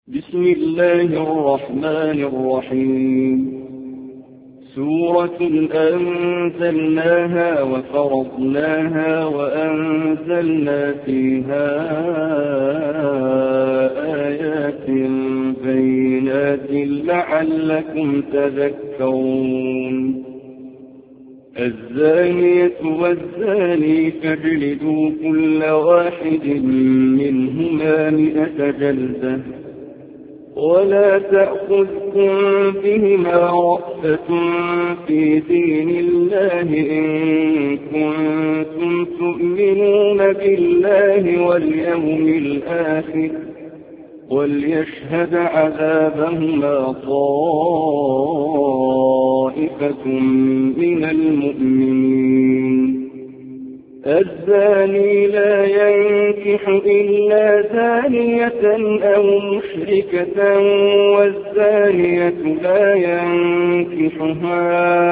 بسم الله الرحمن الرحيم. سورة أنزلناها وفرضناها وأنزلنا فيها آيات بينات لعلكم تذكرون. الزانية والزاني فاجلدوا كل واحد منهما 100 جلدة ولا تأخذكم بهما رأفة في دين الله إن كنتم تؤمنون بالله واليوم الآخر وليشهد عذابهما طائفة من المؤمنين. الزاني لا ينكح إلا زانية أو مشركة والزانية لا ينكحها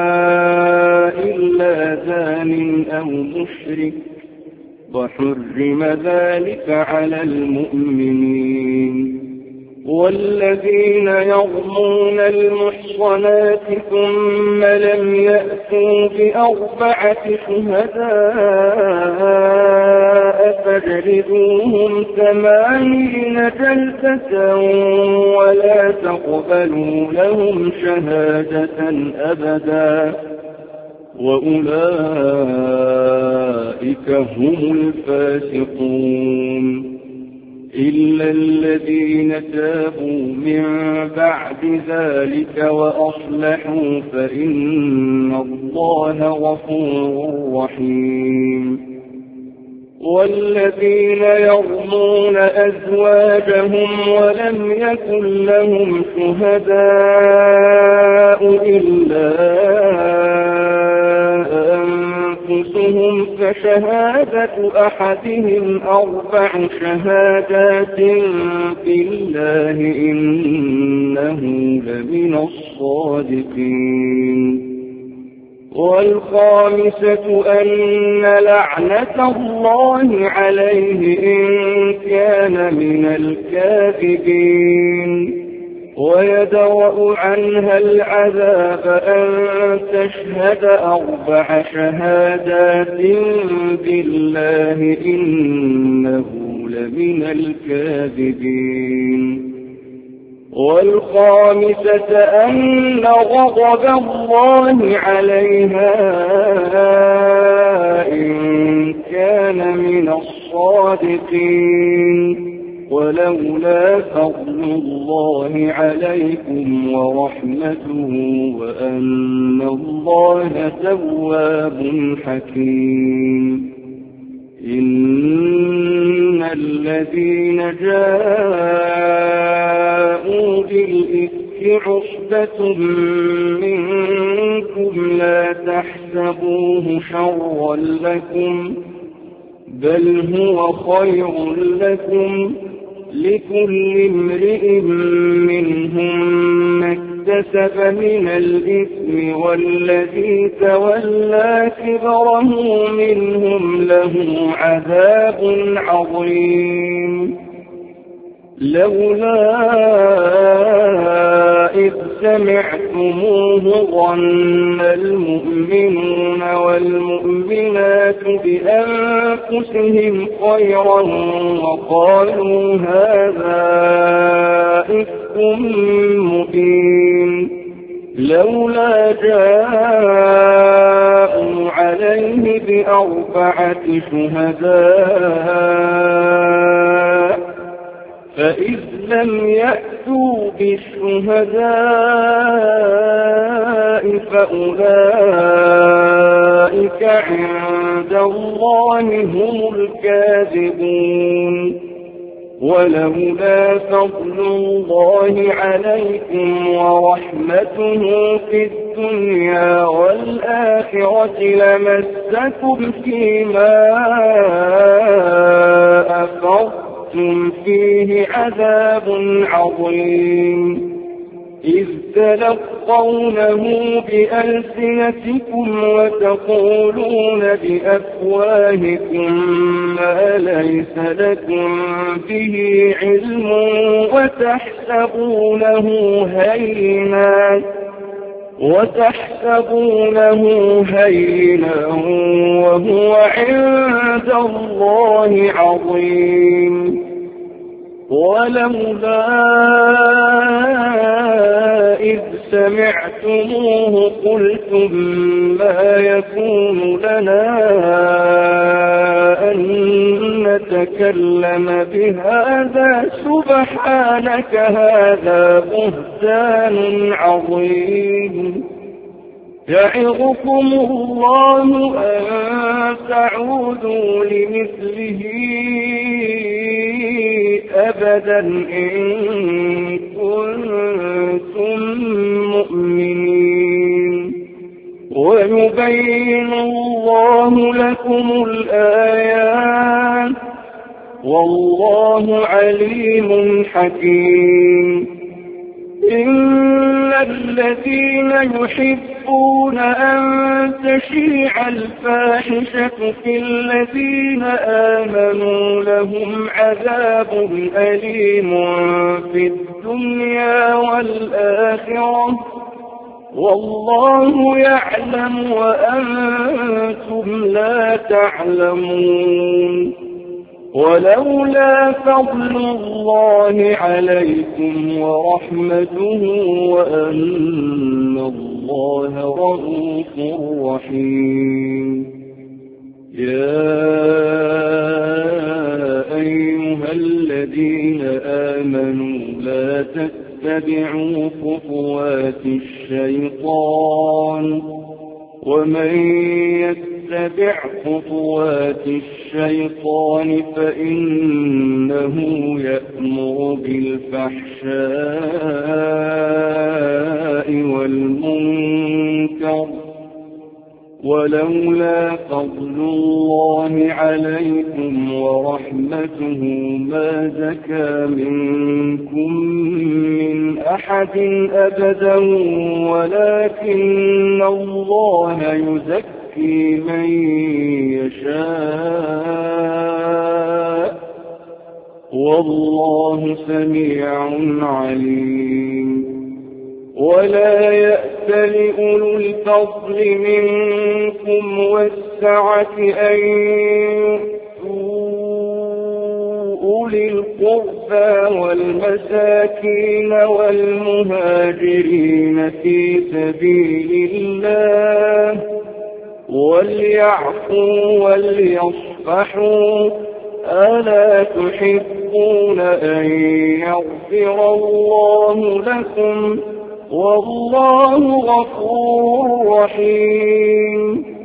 إلا زان أو مشرك وحرم ذلك على المؤمنين. والذين يرمون المحصنات ثم لم يأتوا ب4 شهداء فاجلدوهم 80 جلدة ولا تقبلوا لهم شهادة أبدا وأولئك هم الفاسقون. إلا الذين تابوا من بعد ذلك وأصلحوا فإن الله غفور رحيم. والذين يرمون أزواجهم ولم يكن لهم شهداء إلا أنفسهم فشهادة أحدهم 4 شهادات بالله إنه لمن الصادقين. والخامسة أن لعنة الله عليه إن كان من الكاذبين ويدرأ عنها العذاب أن تشهد 4 شهادات بالله إنه لمن الكاذبين. والخامسة أن غضب الله عليها إن كان من الصادقين ولولا فضل الله عليكم ورحمته وأن الله تواب حكيم. إن الذين جاءوا بالإفك عصبة منكم لا تحسبوه شرا لكم بل هو خير لكم لكل امرئ منهم ما اكتسب من الإثم والذي تولى كبره منهم له عذاب عظيم. لولا إذ سمعتموه ظن المؤمنون والمؤمنات بأنفسهم خيرا وقالوا هذا إفك مبين. لولا جاءوا عليه ب4 شهداء فإذ لم يأتوا بالشهداء فأولئك عند الله هم الكاذبون. ولولا فضل الله عليكم ورحمته في الدنيا والآخرة لمسكم فيما أفضتم فيه عذاب عظيم. إذ تلقونه بألسنتكم وتقولون بأفواهكم ما ليس لكم به علم وتحسبونه هينا وهو عند الله عظيم. ولولا إذ سمعتموه قلتم ما يكون لنا أن نتكلم بهذا سبحانك هذا بهتان عظيم. يعظكم الله أن تعودوا لمثله أبدا إن كنتم مؤمنين. ويبين الله لكم الآيات والله عليم حكيم. إن الذين يحبون أن تشيع الفاحشة في الذين آمنوا لهم عذاب أليم في الدنيا والآخرة والله يعلم وأنتم لا تعلمون. ولولا فضل الله عليكم ورحمته وأن الله رؤوف رحيم. يا أيها الذين آمنوا لا تتبعوا خطوات الشيطان ومن يتبع خطوات الشيطان فإنه يأمر بالفحشاء والمنكر. ولولا فضل الله عليكم ورحمته ما زكى منكم من أحد أبدا ولكن الله يزكي من يشاء والله سميع عليم. ولا يأتل أولو الفضل منكم والسعة أن يؤتوا أولي القربى والمساكين والمهاجرين في سبيل الله وليعفوا وليصفحوا ألا تحبون أن يغفر الله لكم والله غفور رحيم.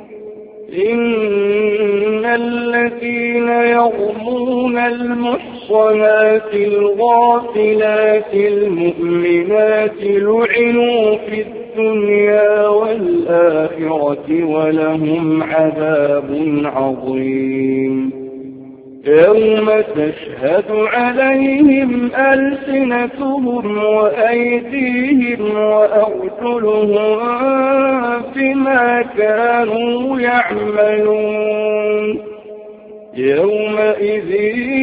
إن الذين يرمون المحصنات الغافلات المؤمنات لعنوا في الدنيا والآخرة ولهم عذاب عظيم. يوم تشهد عليهم ألسنتهم وأيديهم وأرجلهم بما كانوا يعملون. يومئذ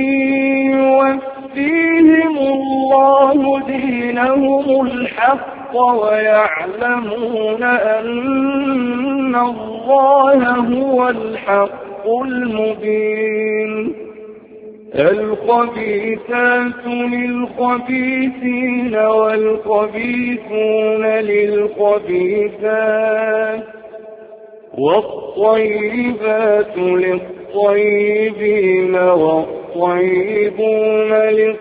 يوفيهم الله دينهم الحق ويعلمون أن الله هو الحق المبين. الخبيثات للخبيثين والخبيثون للخبيثات والطيبات للطيبين والطيبون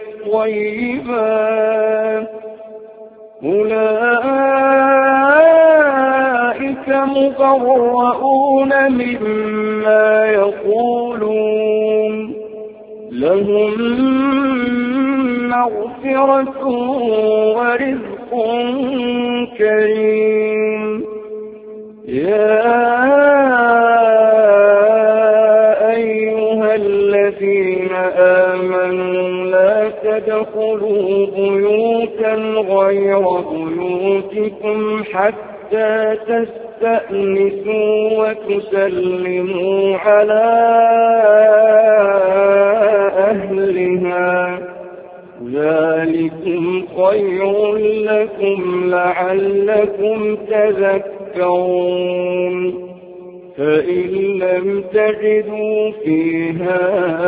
للطيبات أولئك مبرؤون مما يقولون لهم مغفرة ورزق كريم. يا أيها الذين آمنوا لا تدخلوا بيوتا غير بيوتكم حتى تستأنسوا وتسلموا على أهلها ذلكم خير لكم لعلكم تذكرون فإن لم تجدوا فيها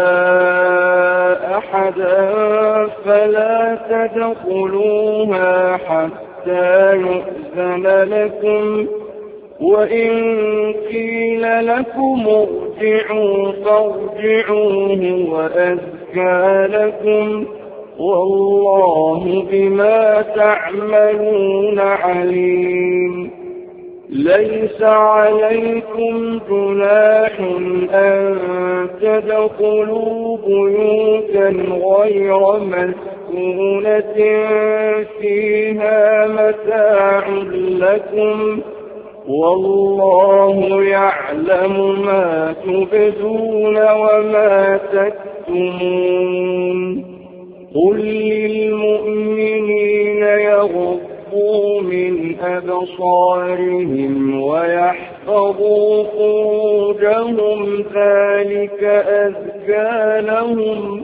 أحدا فلا تدخلوها حتى يؤذن لكم وإن قيل لكم ارجعوا فارجعوه وأزكى لكم والله بما تعملون عليم ليس عليكم جناح أن تدخلوا بيوتا غير مسكونة فيها متاع لكم والله يعلم ما تبدون وما تكتمون قل للمؤمنين يغضوا من أبصارهم ويحفظوا فروجهم ذلك أزكى لهم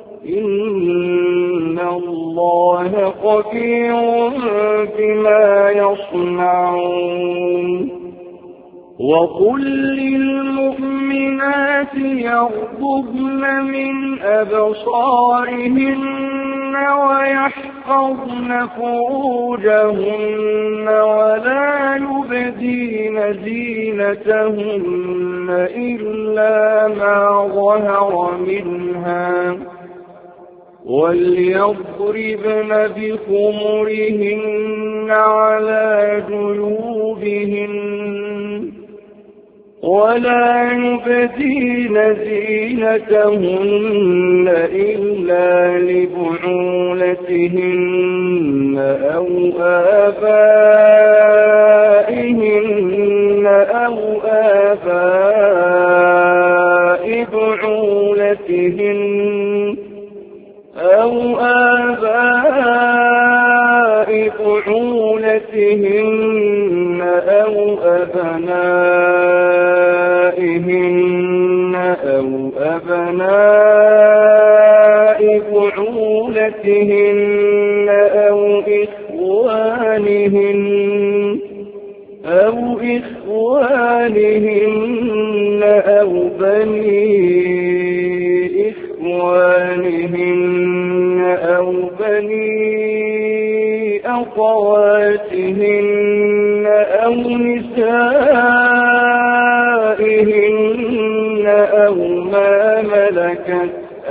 إن الله خبير بما يصنعون وقل للمؤمنات يغضضن من أبصارهن ويحفظن فروجهن ولا يبدين زينتهن إلا ما ظهر منها وليضربن بخمرهن على جيوبهن ولا يبدين زينتهن إلا لبعولتهن أو آبائهن أو آباء بعولتهن أو آباء بعولتهن أو أبنائهن أو أبناء بعولتهن أو إخوانهن أو بني إخوانهن أو بني أخواتهن أو نسائهن أو ما ملكت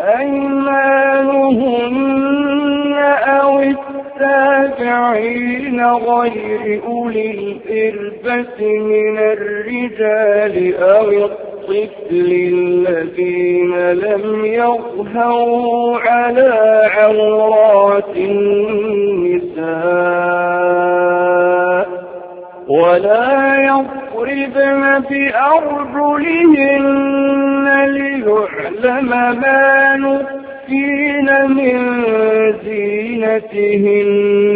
أيمانهن أو التابعين غير أولي الإربة من الرجال أو الطفل الذين لم يظهروا على عورات النساء ولا يضربن بأرجلهن ليعلم ما يخفين من زينتهن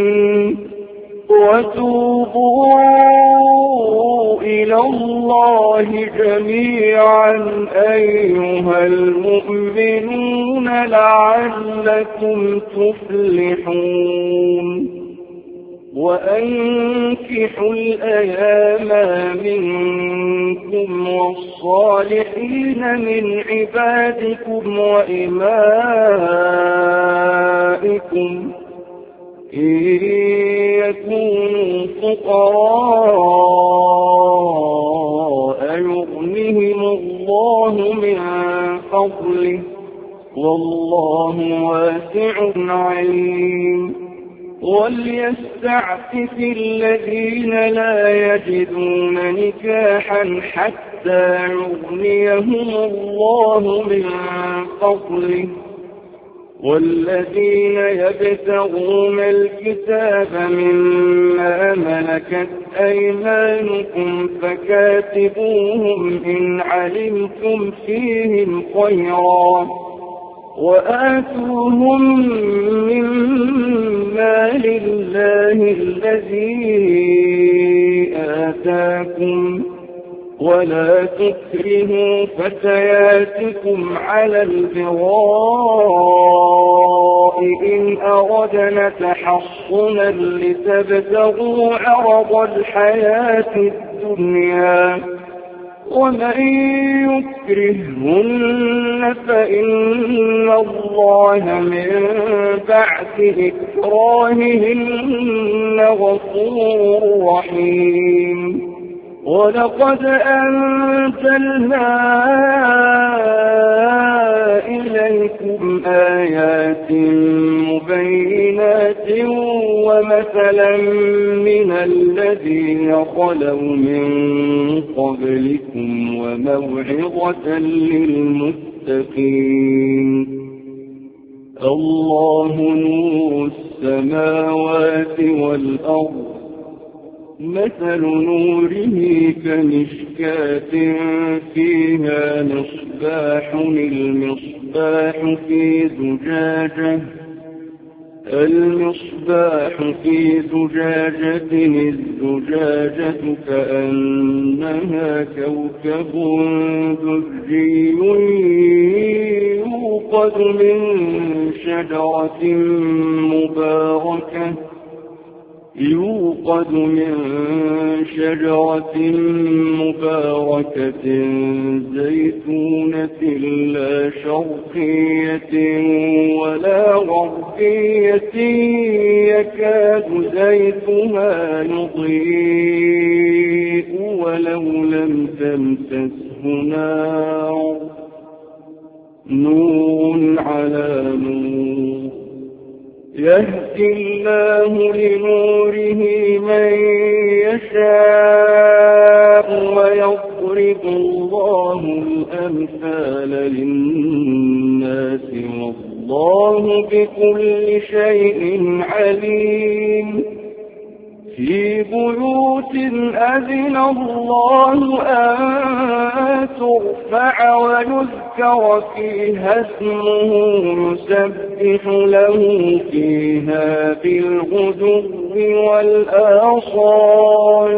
وتوبوا إلى الله جميعا أيها المؤمنون لعلكم تفلحون وأنكحوا الأيام منكم والصالحين من عبادكم وإمائكم إن يكونوا فقراء يغنهم الله من فضله والله واسع عليم وليستعفف الذين لا يجدون نكاحا حتى يغنيهم الله من فضله والذين يبتغون الكتاب مما ملكت أيمانكم فكاتبوهم إن علمتم فيهم خيرا وآتوهم من مال الله الذي آتاكم ولا تكرهوا فتياتكم على البغاء إن أردنا تحصنا لتبتغوا عرض الحياة الدنيا ومن يكرهن فإن الله من بعد إكراههن غفور رحيم ولقد أنزلنا إليكم آيات مبينات ومثلا من الذين خلوا من قبلكم وموعظة للمتقين الله نور السماوات والأرض مثل نوره كمشكاة فيها مصباح المصباح في زجاجة الزجاجة كأنها كوكب دري يوقد من شجرة مباركة زيتونة لا شرقية ولا غربية يكاد زيتها يضيء ولو لم تمسسه نور على نور يهدي الله لنوره من يشاء ويضرب الله الأمثال للناس والله بكل شيء عليم في بيوت أذن الله أن ترفع ويذكر فيها اسمه يسبح له فيها بالغدو والآصال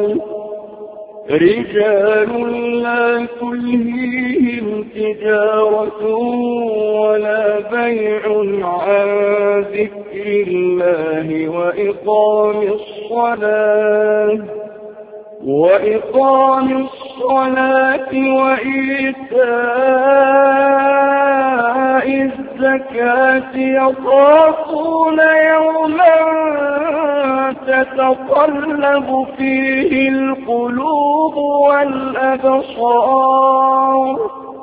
رجال لا تلهيهم تجارة ولا بيع عن ذكر الله وإقام الصلاة وإيتاء الزكاة يخافون يوما تتقلب فيه القلوب والأبصار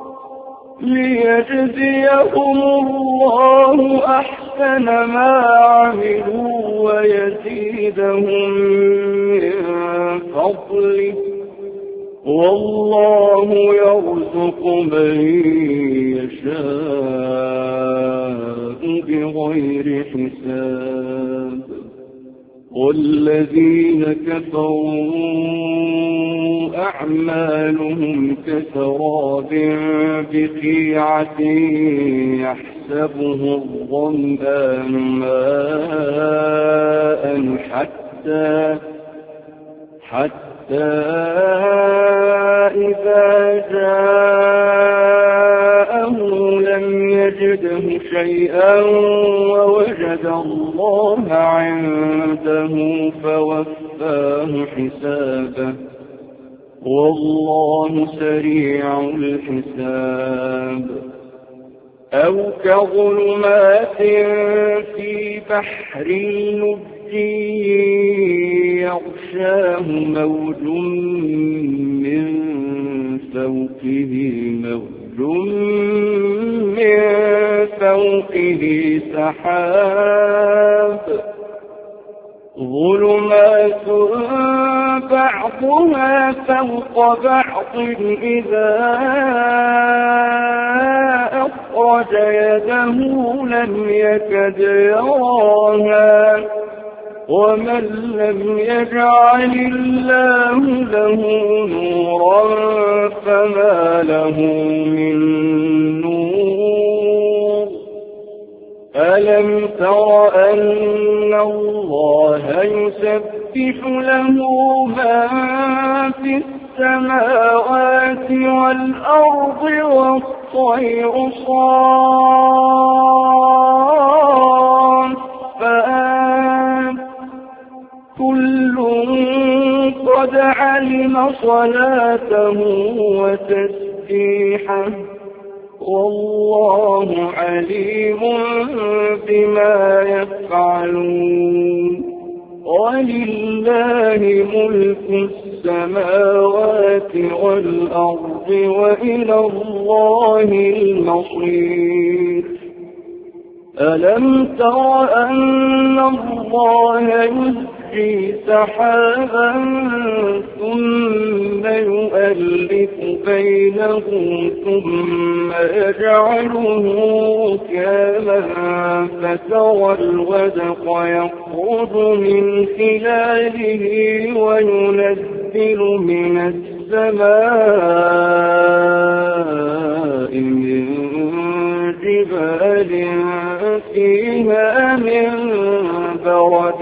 ليجزيهم الله أحسن ما عملوا ويزيدهم من فضله والله يرزق من يشاء بغير حساب والذين كفروا أعمالهم كسراب بقيعة يحسبه الظمآن ماء حتى إذا جاءه لم يجده شيئا ووجد الله عنده فوفاه حسابه والله سريع الحساب أو كظلمات في بحر لجي يغشاه موج من فوقه سحاب ظلمات بعضها فوق بعض إذا أخرج يده لم يكد يراها ومن لم يجعل الله له نورا فما له من نور ألم تر أن الله يسبح له ما في السماوات والأرض والطير صافات كل قد علم صلاته وتسبيحه والله عليم بما يفعلون ولله ملك السماوات والأرض وإلى الله المصير ألم تر أن الله يزجي سحابا ثم يؤلف بينه ثم يجعله ركاما فترى الودق يخرج من خلاله وينزل من السماء من جبال فيها من برد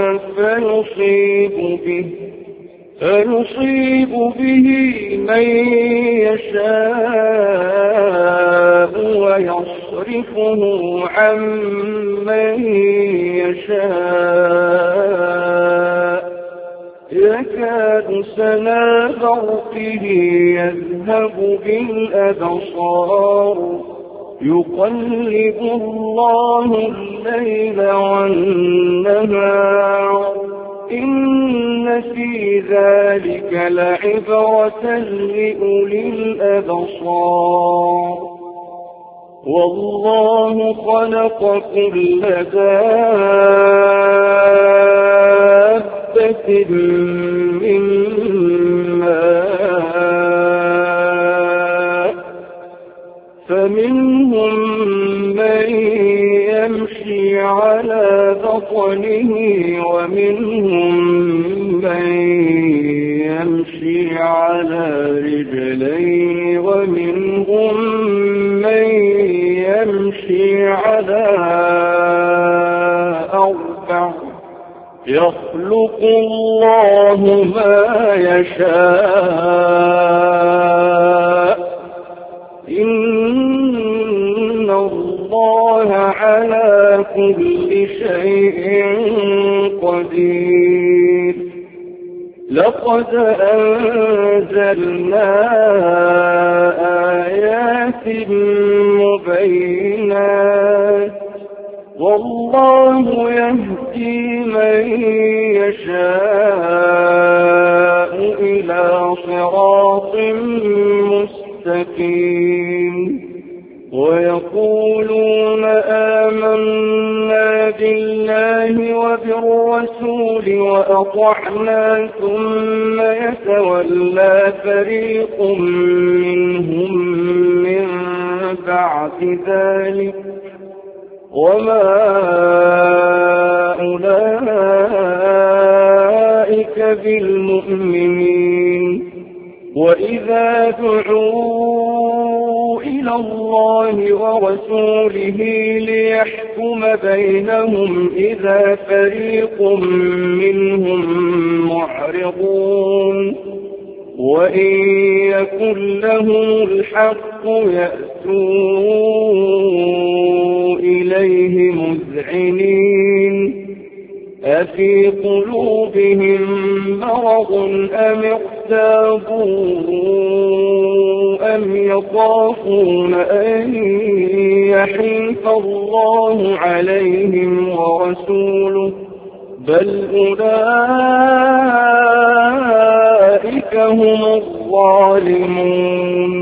فيصيب به من يشاء ويصرفه عن من يشاء يكاد سنا برقه يذهب بالأبصار يقلب الله الليل والنهار إن في ذلك لعبرة لأولي الأبصار والله خلق كل دابة من ماء فمنهم من يمشي على بطنه ومنهم من يمشي على رجلين ومنهم من يمشي على أربع يخلق الله ما يشاء إن الله على كل شيء قدير لقد أنزلنا آيات مبينات والله يهدي من يشاء إلى صراط مستقيم ويقولون آمنا بالله وبالرسول وأطعنا ثم يتولى فريق منهم من بعد ذلك وما أولئك بالمؤمنين وإذا دعوا إلى الله ورسوله ليحكم بينهم إذا فريق منهم معرضون وإن يكن لهم الحق يأتوا إليه مذعنين أفي قلوبهم مرض أم ارتابوا أم يخافون أن يحيف الله عليهم ورسوله بل أولئك هم الظالمون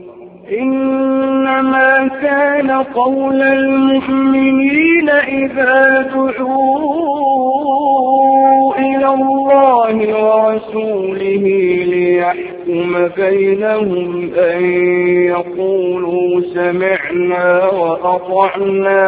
إنما كان قول المؤمنين إذا دعوا إلى الله ورسوله ليحكم بينهم أن يقولوا سمعنا وأطعنا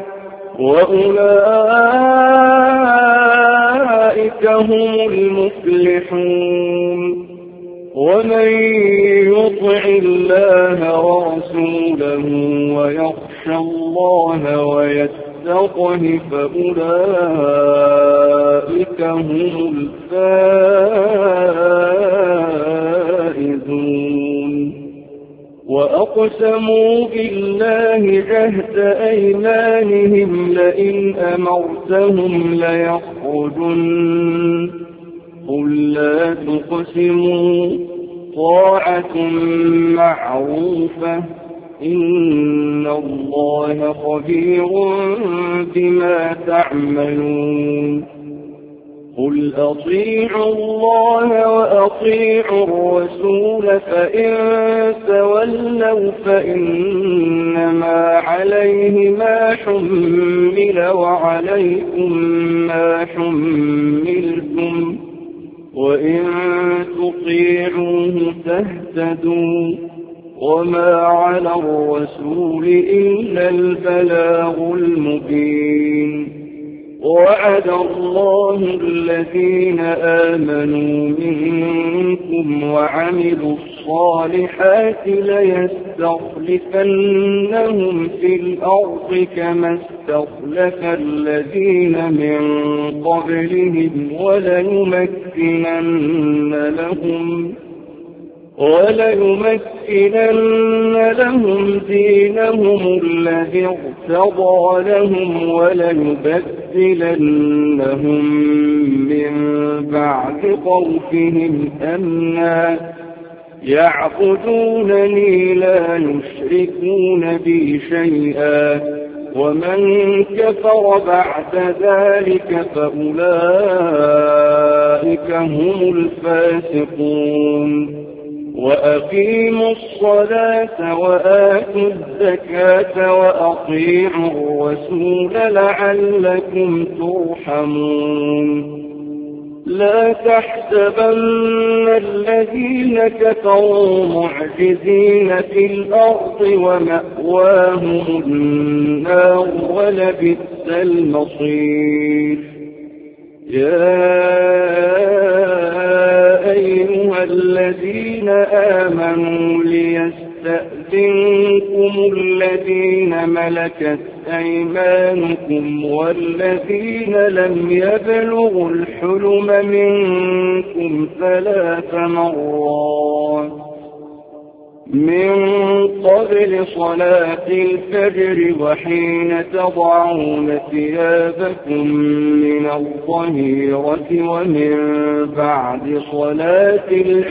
وأولئك هم المفلحون ومن يطع الله ورسوله ويخشى الله ويتقى السطح فأولئك هم الفائزون. وأقسموا بالله جهد أيمانهم لئن أمرتهم ليخرجن قل لا تقسموا طاعة معروفة إن الله خبير بما تعملون. قل أطيعوا الله وأطيعوا الرسول فإن تولوا فإنما عليه ما حمل وعليكم ما حملتم وإن تطيعوه تهتدوا وما على الرسول إلا البلاغ المبين. وعد الله الذين آمنوا منكم وعملوا الصالحات ليستخلفنهم في الأرض كما استخلف الذين من قبلهم وليمكنن لهم دينهم الذي ارتضى لهم وليبدلنهم من بعد خوفهم أمنا يعبدونني لا يشركون بي شيئا ومن كفر بعد ذلك فأولئك هم الفاسقون. وأقيموا الصلاة وآتوا الزكاة وأطيعوا الرسول لعلكم ترحمون. لا تحسبن الذين كفروا معجزين في الأرض ومأواهم النار ولبئس المصير. يا أيها الذين آمنوا ليستأذنكم الذين ملكت أيمانكم والذين لم يبلغوا الحلم منكم 3 مرات من قبل صلاة الفجر وحين تضعون ثيابكم من الظهيرة ومن بعد صلاة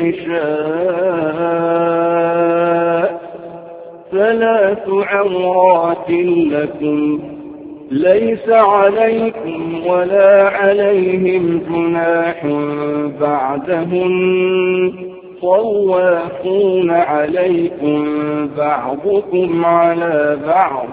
العشاء 3 عورات لكم ليس عليكم ولا عليهم جناح بعدهن طوافون عليكم بعضكم على بعض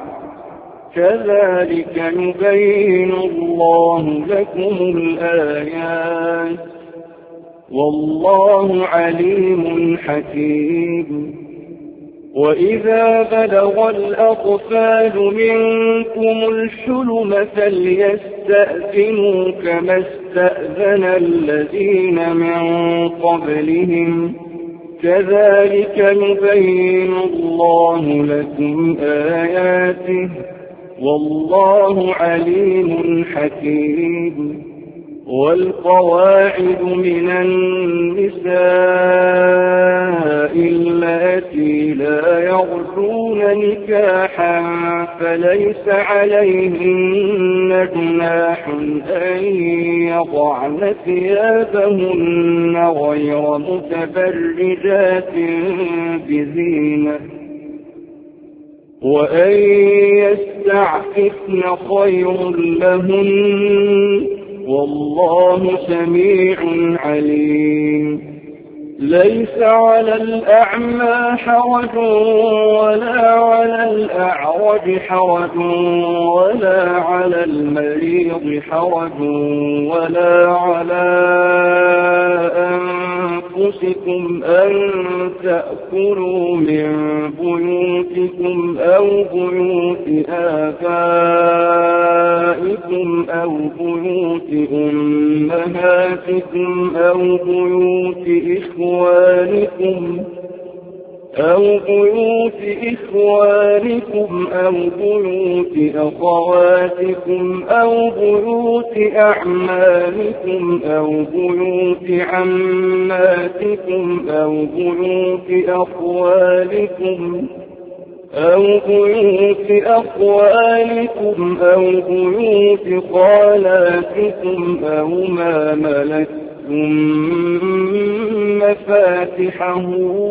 كذلك يبين الله لكم الآيات والله عليم حكيم. وإذا بلغ الأطفال منكم الحلم فليستأذنوا كما استأذن الذين من قبلهم كذلك يبين الله لكم آياته والله عليم حكيم. والقواعد من النساء اللاتي لا يرجون نكاحا فليس عليهن جناح أن يضعن ثيابهن غير متبرجات بزينة وأن يستعففن خير لهن والله سميع عليم. ليس على الأعمى حرج ولا على الأعرج حرج ولا على المريض حرج ولا على أنفسكم أن تأكلوا من بيوتكم أو بيوت آبائكم أو بيوت أمهاتكم أو بيوت إخوانكم أو بيوت إخوانكم أو بيوت أخواتكم أو بيوت أعمامكم أو بيوت عماتكم أو بيوت أخوالكم أو بيوت خالاتكم أو ما ملكتم مفاتحه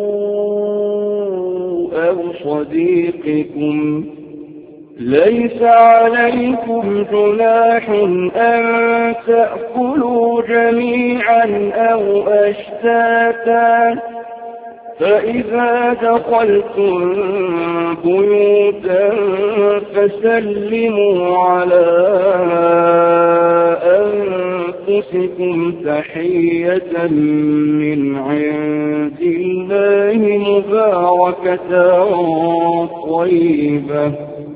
أو صديقكم. ليس عليكم جناح أن تأكلوا جميعا أو أشتاتا، فإذا دخلتم بيوتا فسلموا على أنفسكم تحية من عند الله مباركة طيبة،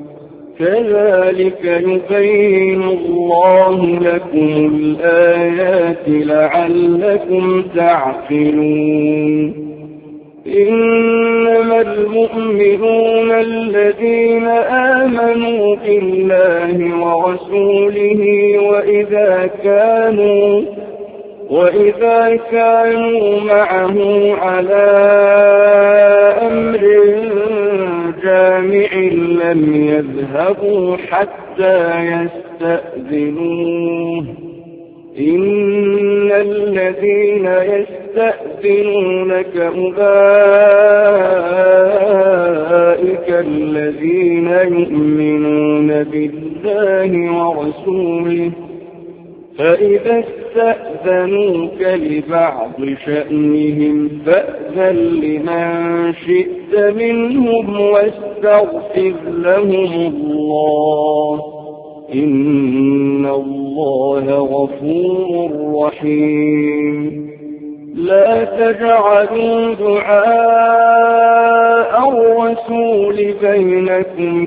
كذلك يبين الله لكم الآيات لعلكم تعقلون. إنما المؤمنون الذين آمنوا بالله ورسوله وإذا كانوا معه على أمر جامع لم يذهبوا حتى يستأذنوه. إن الذين يستأذنونك أولئك الذين يؤمنون بالله ورسوله، فإذا استأذنوك لبعض شأنهم فأذن لمن شئت منهم واستغفر لهم الله، إن الله غفور رحيم. لا تجعلوا دعاء الرسول بينكم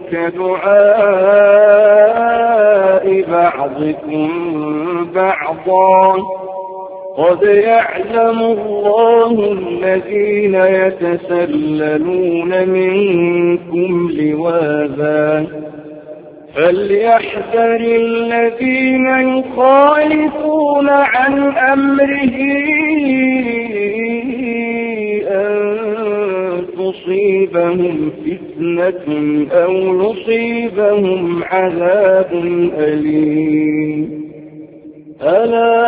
كدعاء بعضكم بعضا، قد يعلم الله الذين يتسللون منكم لواذا، فليحذر الذين يخالفون عن أمره أن تصيبهم فتنة أو يصيبهم عذاب أليم. ألا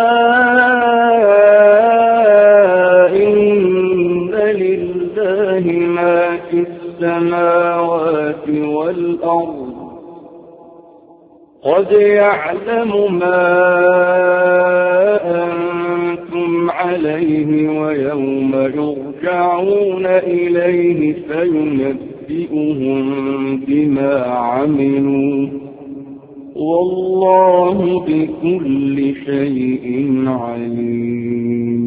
إن لله ما في السماوات والأرض، قد يعلم ما أنتم عليه ويوم يرجعون إليه فينبئهم بما عملوا، والله بكل شيء عليم.